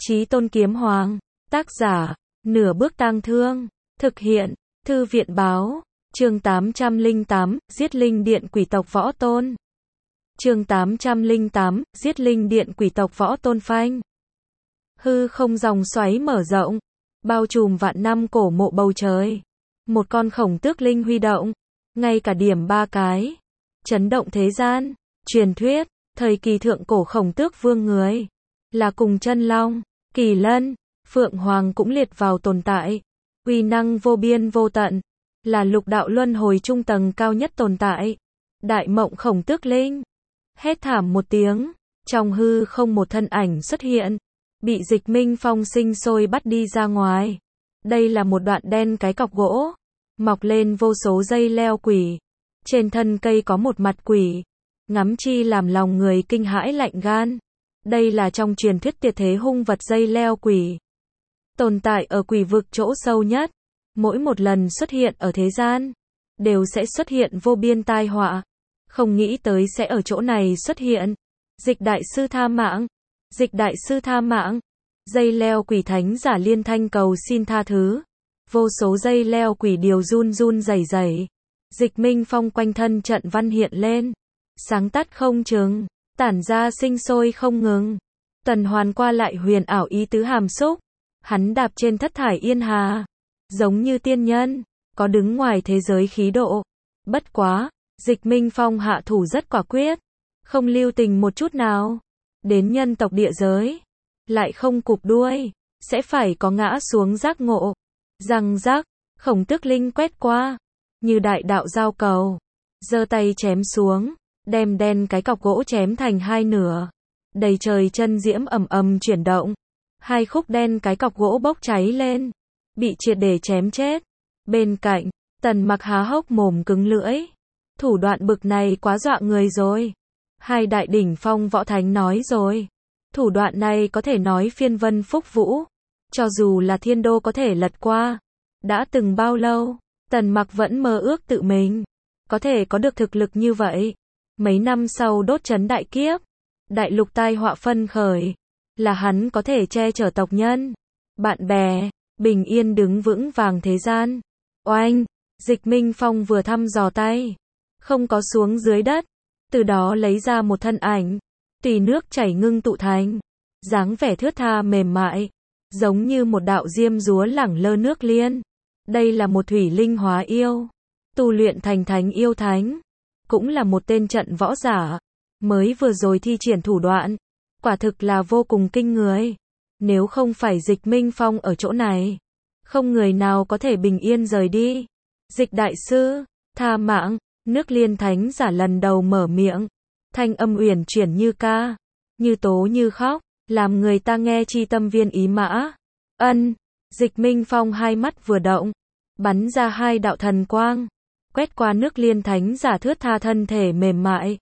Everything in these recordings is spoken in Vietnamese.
Chí Tôn Kiếm Hoàng. Tác giả, Nửa Bước Tang Thương. Thực hiện, Thư viện Báo. Chương 808, Giết Linh Điện Quỷ tộc Võ Tôn. Chương 808, Giết Linh Điện Quỷ tộc Võ Tôn phanh. Hư không dòng xoáy mở rộng, bao trùm vạn năm cổ mộ bầu trời. Một con khổng tước linh huy động, ngay cả điểm 3 cái. Chấn động thế gian. Truyền thuyết, thời kỳ thượng cổ khổng tước vương người, là cùng chân long, kỳ lân, phượng hoàng cũng liệt vào tồn tại. Uy năng vô biên vô tận, là lục đạo luân hồi trung tầng cao nhất tồn tại. Đại mộng khổng tước linh. Hét thảm một tiếng, trong hư không một thân ảnh xuất hiện, bị Dịch Minh Phong sinh sôi bắt đi ra ngoài. Đây là một đoạn đen cái cọc gỗ, mọc lên vô số dây leo quỷ. Trên thân cây có một mặt quỷ, ngắm chi làm lòng người kinh hãi lạnh gan. Đây là trong truyền thuyết tuyệt thế hung vật dây leo quỷ, tồn tại ở quỷ vực chỗ sâu nhất. Mỗi một lần xuất hiện ở thế gian, đều sẽ xuất hiện vô biên tai họa. Không nghĩ tới sẽ ở chỗ này xuất hiện. Dịch đại sư tha mạng. Dịch đại sư tha mạng. Dây leo quỷ thánh giả liên thanh cầu xin tha thứ. Vô số dây leo quỷ điều run run rẩy rẩy. Dịch Minh Phong quanh thân trận văn hiện lên, sáng tắt không chừng, tản ra sinh sôi không ngừng. Tần Hoàn qua lại huyền ảo ý tứ hàm xúc. Hắn đạp trên thất thải yên hà, giống như tiên nhân, có đứng ngoài thế giới khí độ. Bất quá, Dịch Minh Phong hạ thủ rất quả quyết, không lưu tình một chút nào. Đến nhân tộc địa giới, lại không cụp đuôi, sẽ phải có ngã xuống giác ngộ. Răng rắc, khổng tước linh quét qua, như đại đạo giao cầu, giơ tay chém xuống, đem đen cái cọc gỗ chém thành hai nửa. Đầy trời chân diễm ầm ầm chuyển động, hai khúc đen cái cọc gỗ bốc cháy lên, bị triệt để chém chết. Bên cạnh, Tần Mặc há hốc mồm cứng lưỡi. Thủ đoạn bực này quá dọa người rồi. Hai đại đỉnh phong võ thánh nói rồi, thủ đoạn này có thể nói phiên vân phúc vũ, cho dù là thiên đô có thể lật qua. Đã từng bao lâu, Tần Mặc vẫn mơ ước tự mình có thể có được thực lực như vậy. Mấy năm sau đốt chấn đại kiếp, đại lục tai họa phân khởi, là hắn có thể che chở tộc nhân, bạn bè, bình yên đứng vững vàng thế gian. Oanh, Dịch Minh Phong vừa thăm dò tay, không có xuống dưới đất, từ đó lấy ra một thân ảnh, tùy nước chảy ngưng tụ thành, dáng vẻ thướt tha mềm mại, giống như một đạo diêm dúa lẳng lơ nước liên. Đây là một thủy linh hóa yêu, tu luyện thành thánh yêu thánh, cũng là một tên trận võ giả, mới vừa rồi thi triển thủ đoạn, quả thực là vô cùng kinh người. Nếu không phải Dịch Minh Phong ở chỗ này, không người nào có thể bình yên rời đi. Dịch đại sư, tha mạng. Nước liên thánh giả lần đầu mở miệng, thanh âm uyển chuyển như ca, như tố như khóc, làm người ta nghe chi tâm viên ý mã. Ân, Dịch Minh Phong hai mắt vừa động, bắn ra hai đạo thần quang, quét qua nước liên thánh giả thướt tha thân thể mềm mại,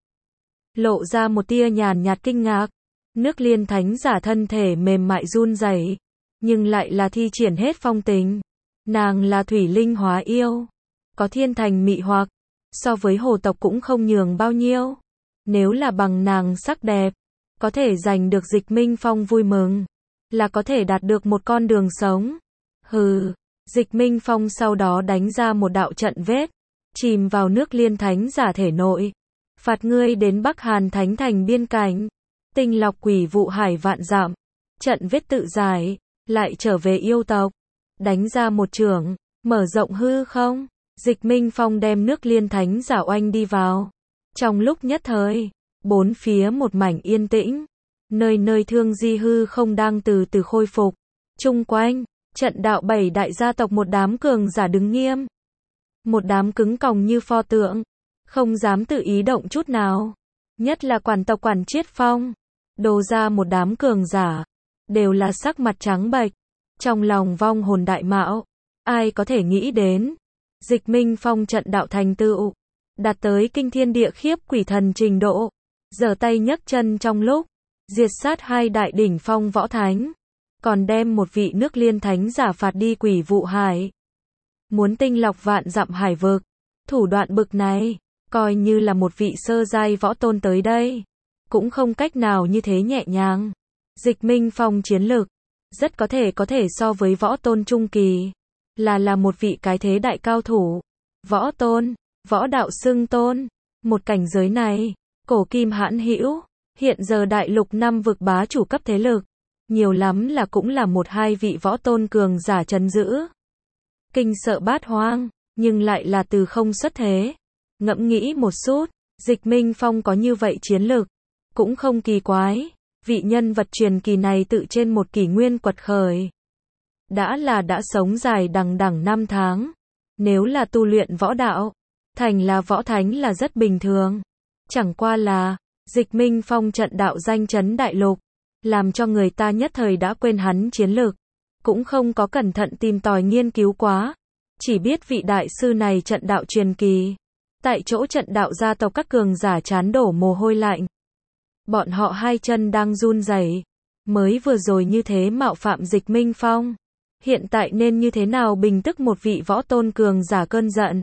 lộ ra một tia nhàn nhạt kinh ngạc. Nước liên thánh giả thân thể mềm mại run rẩy, nhưng lại là thi triển hết phong tình. Nàng là thủy linh hóa yêu, có thiên thành mị hoặc, so với hồ tộc cũng không nhường bao nhiêu. Nếu là bằng nàng sắc đẹp, có thể giành được Dịch Minh Phong vui mừng, là có thể đạt được một con đường sống. Hừ, Dịch Minh Phong sau đó đánh ra một đạo trận vết, chìm vào nước liên thánh giả thể nội. Phạt ngươi đến Bắc Hàn Thánh Thành biên cảnh, tinh lọc quỷ vụ hải vạn dặm. Trận vết tự giải, lại trở về yêu tộc, đánh ra một chưởng, mở rộng hư không. Dịch Minh Phong đem nước liên thánh giả oanh đi vào. Trong lúc nhất thời, bốn phía một mảnh yên tĩnh, nơi nơi thương di hư không đang từ từ khôi phục. Chung quanh, trận đạo bảy đại gia tộc một đám cường giả đứng nghiêm, một đám cứng còng như pho tượng, không dám tự ý động chút nào. Nhất là quản tộc Quản Chiết Phong, đồ ra một đám cường giả, đều là sắc mặt trắng bệch, trong lòng vong hồn đại mạo. Ai có thể nghĩ đến, Dịch Minh Phong trận đạo thành tựu, đạt tới kinh thiên địa khiếp quỷ thần trình độ, giở tay nhấc chân trong lúc, diệt sát hai đại đỉnh phong võ thánh, còn đem một vị nước liên thánh giả phạt đi quỷ vụ hải. Muốn tinh lọc vạn dặm hải vực, thủ đoạn bực này, coi như là một vị sơ giai võ tôn tới đây, cũng không cách nào như thế nhẹ nhàng. Dịch Minh Phong chiến lực, rất có thể so với võ tôn trung kỳ, là một vị cái thế đại cao thủ. Võ tôn, võ đạo xưng tôn, một cảnh giới này, cổ kim hãn hữu, hiện giờ đại lục 5 vực bá chủ cấp thế lực, nhiều lắm là cũng là một hai vị võ tôn cường giả trấn giữ. Kinh sợ bát hoang, nhưng lại là từ không xuất thế. Ngẫm nghĩ một chút, Dịch Minh Phong có như vậy chiến lực, cũng không kỳ quái, vị nhân vật truyền kỳ này tự trên một kỷ nguyên quật khởi. Đã sống dài đằng đẵng 5 tháng, nếu là tu luyện võ đạo, thành là võ thánh là rất bình thường. Chẳng qua là, Dịch Minh Phong trận đạo danh chấn đại lục, làm cho người ta nhất thời đã quên hắn chiến lực, cũng không có cẩn thận tìm tòi nghiên cứu quá, chỉ biết vị đại sư này trận đạo truyền kỳ. Tại chỗ trận đạo gia tộc các cường giả chán đổ mồ hôi lạnh. Bọn họ hai chân đang run rẩy, mới vừa rồi như thế mạo phạm Dịch Minh Phong, hiện tại nên như thế nào bình tức một vị võ tôn cường giả cơn giận.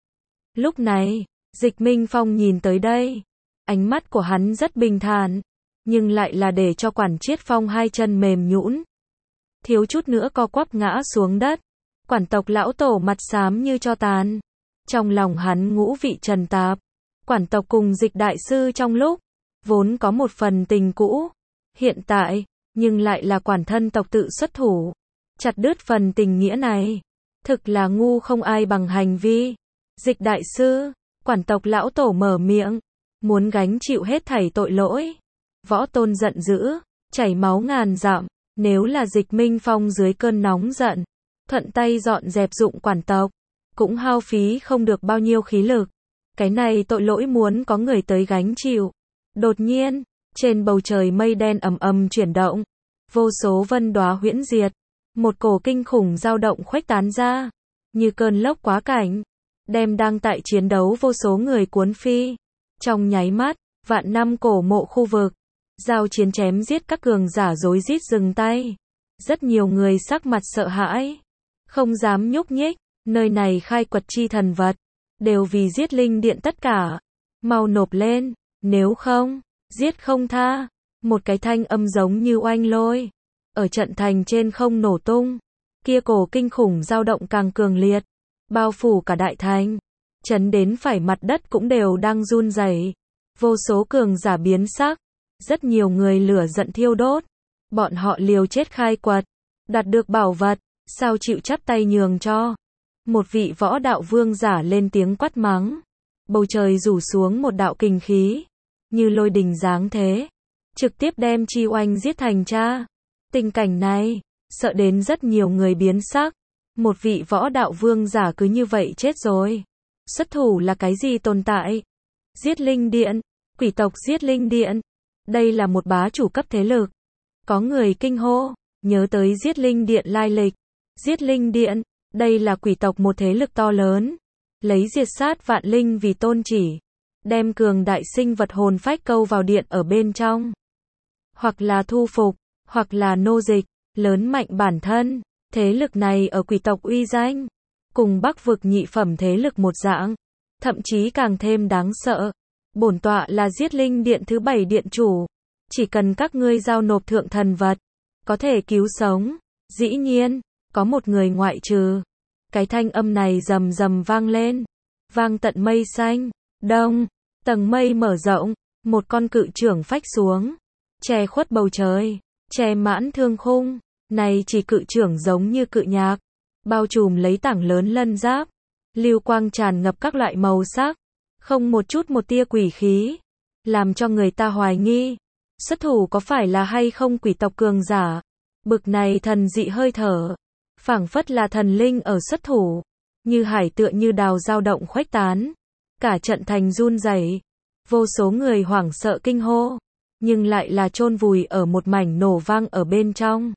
Lúc này, Dịch Minh Phong nhìn tới đây, ánh mắt của hắn rất bình thản, nhưng lại là để cho Quản Chiết Phong hai chân mềm nhũn, thiếu chút nữa co quắp ngã xuống đất. Quản tộc lão tổ mặt xám như tro tàn, trong lòng hắn ngũ vị trần tạp. Quản tộc cùng Dịch đại sư trong lúc vốn có một phần tình cũ, hiện tại nhưng lại là quản thân tộc tự xuất thủ, chặt đứt phần tình nghĩa này, thực là ngu không ai bằng hành vi. Dịch đại sư, quản tộc lão tổ mở miệng, muốn gánh chịu hết thảy tội lỗi. Võ tôn giận dữ, chảy máu ngàn dặm, nếu là Dịch Minh Phong dưới cơn nóng giận, thuận tay dọn dẹp dụng quản tộc, cũng hao phí không được bao nhiêu khí lực. Cái này tội lỗi muốn có người tới gánh chịu. Đột nhiên, trên bầu trời mây đen ầm ầm chuyển động, vô số vân đóa huyễn diệt, một cổ kinh khủng dao động khuếch tán ra, như cơn lốc quá cảnh, đem đang tại chiến đấu vô số người cuốn phi. Trong nháy mắt, vạn năm cổ mộ khu vực, giao chiến chém giết các cường giả rối rít dừng tay. Rất nhiều người sắc mặt sợ hãi, không dám nhúc nhích, nơi này khai quật chi thần vật, đều vì giết linh điện tất cả. Mau nộp lên, nếu không, giết không tha. Một cái thanh âm giống như oanh lôi, ở trận thành trên không nổ tung. Kia cổ kinh khủng dao động càng cường liệt, bao phủ cả đại thành, chấn đến phải mặt đất cũng đều đang run rẩy. Vô số cường giả biến sắc, rất nhiều người lửa giận thiêu đốt. Bọn họ liều chết khai quật, đạt được bảo vật, sao chịu chắp tay nhường cho. Một vị võ đạo vương giả lên tiếng quát mắng. Bầu trời rủ xuống một đạo kình khí, như lôi đình giáng thế, trực tiếp đem Chi Oanh giết thành cha. Tình cảnh này, sợ đến rất nhiều người biến sắc. Một vị võ đạo vương giả cứ như vậy chết rồi. Xuất thủ là cái gì tồn tại? Giết linh điện, quỷ tộc giết linh điện. Đây là một bá chủ cấp thế lực. Có người kinh hô, nhớ tới giết linh điện lai lịch. Giết linh điện, đây là quỷ tộc một thế lực to lớn, lấy diệt sát vạn linh vì tôn chỉ, đem cường đại sinh vật hồn phách câu vào điện ở bên trong, hoặc là thu phục, hoặc là nô dịch, lớn mạnh bản thân. Thế lực này ở quỷ tộc uy danh, cùng Bắc vực nhị phẩm thế lực một dạng, thậm chí càng thêm đáng sợ. Bổn tọa là giết linh điện thứ 7 điện chủ, chỉ cần các ngươi giao nộp thượng thần vật, có thể cứu sống. Dĩ nhiên, có một người ngoại trừ. Cái thanh âm này rầm rầm vang lên, vang tận mây xanh. Đông, tầng mây mở rộng, một con cự trưởng phách xuống, che khuất bầu trời, che mãn thương khung. Này chỉ cự trưởng giống như cự nhạc, bao trùm lấy tảng lớn lân giáp, lưu quang tràn ngập các loại màu sắc, không một chút một tia quỷ khí, làm cho người ta hoài nghi, xuất thủ có phải là hay không quỷ tộc cường giả. Bực này thần dị hơi thở, phảng phất là thần linh ở xuất thủ, như hải tựa như đào dao động khuếch tán, cả trận thành run rẩy, vô số người hoảng sợ kinh hô, nhưng lại là chôn vùi ở một mảnh nổ vang ở bên trong.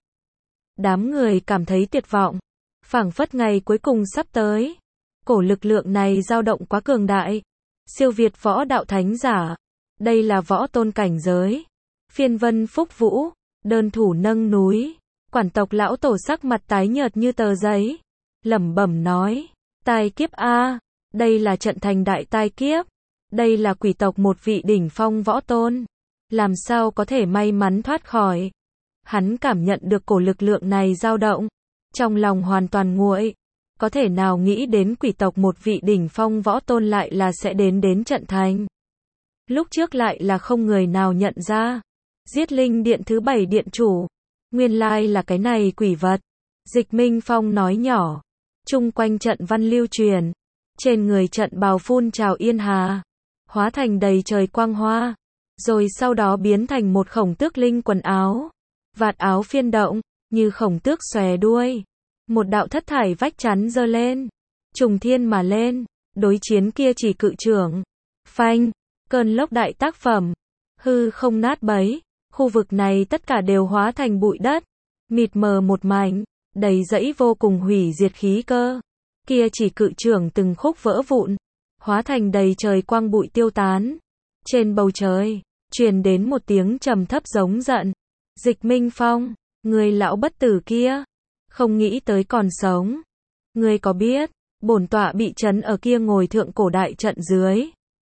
Đám người cảm thấy tuyệt vọng, phảng phất ngày cuối cùng sắp tới. Cổ lực lượng này dao động quá cường đại, siêu việt võ đạo thánh giả. Đây là võ tôn cảnh giới. Phiên Vân Phúc Vũ, đơn thủ nâng núi. Quản tộc lão tổ sắc mặt tái nhợt như tờ giấy, lẩm bẩm nói: tai kiếp a, đây là trận thành đại tai kiếp. Đây là quỷ tộc một vị đỉnh phong võ tôn, làm sao có thể may mắn thoát khỏi. Hắn cảm nhận được cổ lực lượng này dao động, trong lòng hoàn toàn nguội. Có thể nào nghĩ đến quỷ tộc một vị đỉnh phong võ tôn lại là sẽ đến trận thành. Lúc trước lại là không người nào nhận ra. Giết linh điện thứ 7 điện chủ. Nguyên lai là cái này quỷ vật. Dịch Minh Phong nói nhỏ. Chung quanh trận văn lưu truyền. Trên người trận bào phun trào yên hà. Hóa thành đầy trời quang hoa. Rồi sau đó biến thành một khổng tước linh quần áo. Vạt áo phiên động, như khổng tước xòe đuôi. Một đạo thất thải vách chắn giơ lên. Trùng thiên mà lên. Đối chiến kia chỉ cự trưởng. Phanh. Cơn lốc đại tác phẩm. Hư không nát bấy. Khu vực này tất cả đều hóa thành bụi đất. Mịt mờ một mảnh. Đầy dẫy vô cùng hủy diệt khí cơ. Kia chỉ cự trưởng từng khúc vỡ vụn. Hóa thành đầy trời quang bụi tiêu tán. Trên bầu trời, truyền đến một tiếng trầm thấp giống giận. Dịch Minh Phong, người lão bất tử kia. Không nghĩ tới còn sống. Ngươi có biết, bổn tọa bị trấn ở kia ngồi thượng cổ đại trận dưới.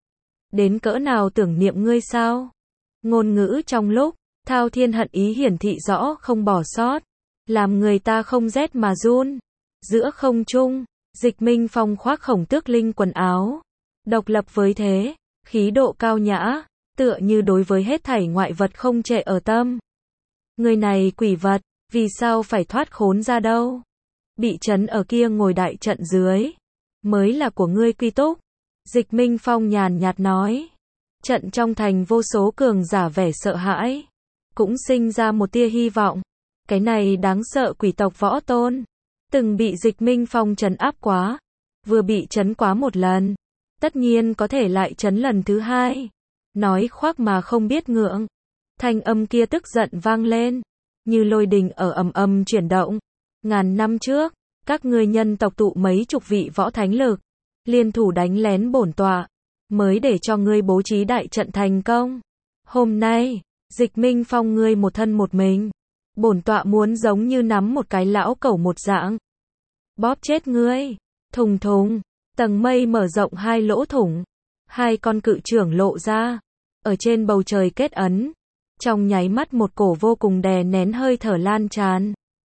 Đến cỡ nào tưởng niệm ngươi sao? Ngôn ngữ trong lúc, thao thiên hận ý hiển thị rõ không bỏ sót. Làm người ta không rét mà run. Giữa không trung, Dịch Minh Phong khoác khổng tước linh quần áo. Độc lập với thế, khí độ cao nhã, tựa như đối với hết thảy ngoại vật không trệ ở tâm. Người này quỷ vật, vì sao phải thoát khốn ra đâu? Bị trấn ở kia ngồi đại trận dưới, mới là của ngươi quy túc. Dịch Minh Phong nhàn nhạt nói. Trận trong thành vô số cường giả vẻ sợ hãi, cũng sinh ra một tia hy vọng. Cái này đáng sợ quỷ tộc võ tôn, từng bị Dịch Minh Phong trấn áp quá, vừa bị trấn quá một lần, tất nhiên có thể lại trấn lần thứ hai. Nói khoác mà không biết ngượng. Thanh âm kia tức giận vang lên, như lôi đình ở ầm ầm chuyển động. Ngàn năm trước, các ngươi nhân tộc tụ mấy chục vị võ thánh lực, liên thủ đánh lén bổn tọa, mới để cho ngươi bố trí đại trận thành công. Hôm nay, Dịch Minh Phong ngươi một thân một mình, bổn tọa muốn giống như nắm một cái lão cẩu một dạng, bóp chết ngươi. Thùng thùng, tầng mây mở rộng hai lỗ thủng, hai con cự trưởng lộ ra, ở trên bầu trời kết ấn. Trong nháy mắt một cổ vô cùng đè nén hơi thở lan tràn.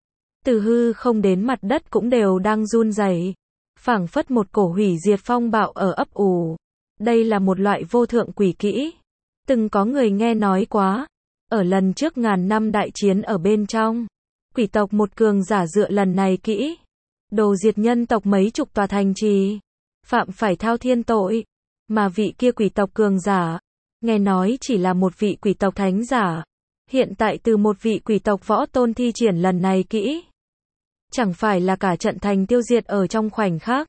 Từ hư không đến mặt đất cũng đều đang run rẩy, phảng phất một cổ hủy diệt phong bạo ở ấp ủ. Đây là một loại vô thượng quỷ kỹ. Từng có người nghe nói quá, ở lần trước ngàn năm đại chiến ở bên trong, quỷ tộc một cường giả dựa lần này kỹ, đồ diệt nhân tộc mấy chục tòa thành trì, phạm phải thao thiên tội. Mà vị kia quỷ tộc cường giả, nghe nói chỉ là một vị quỷ tộc thánh giả, hiện tại từ một vị quỷ tộc võ tôn thi triển lần này kỹ, chẳng phải là cả trận thành tiêu diệt ở trong khoảnh khắc.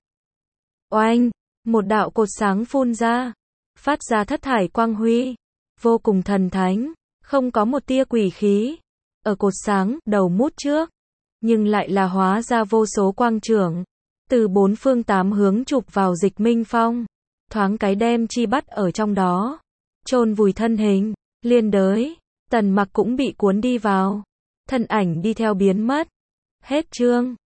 Oanh, một đạo cột sáng phun ra, phát ra thất thải quang huy, vô cùng thần thánh, không có một tia quỷ khí. Ở cột sáng, đầu mút trước, nhưng lại là hóa ra vô số quang trưởng, từ bốn phương tám hướng chụp vào Dịch Minh Phong, thoáng cái đem chi bắt ở trong đó, chôn vùi thân hình. Liên đới, Tần Mặc cũng bị cuốn đi vào, thân ảnh đi theo biến mất. Hết chương.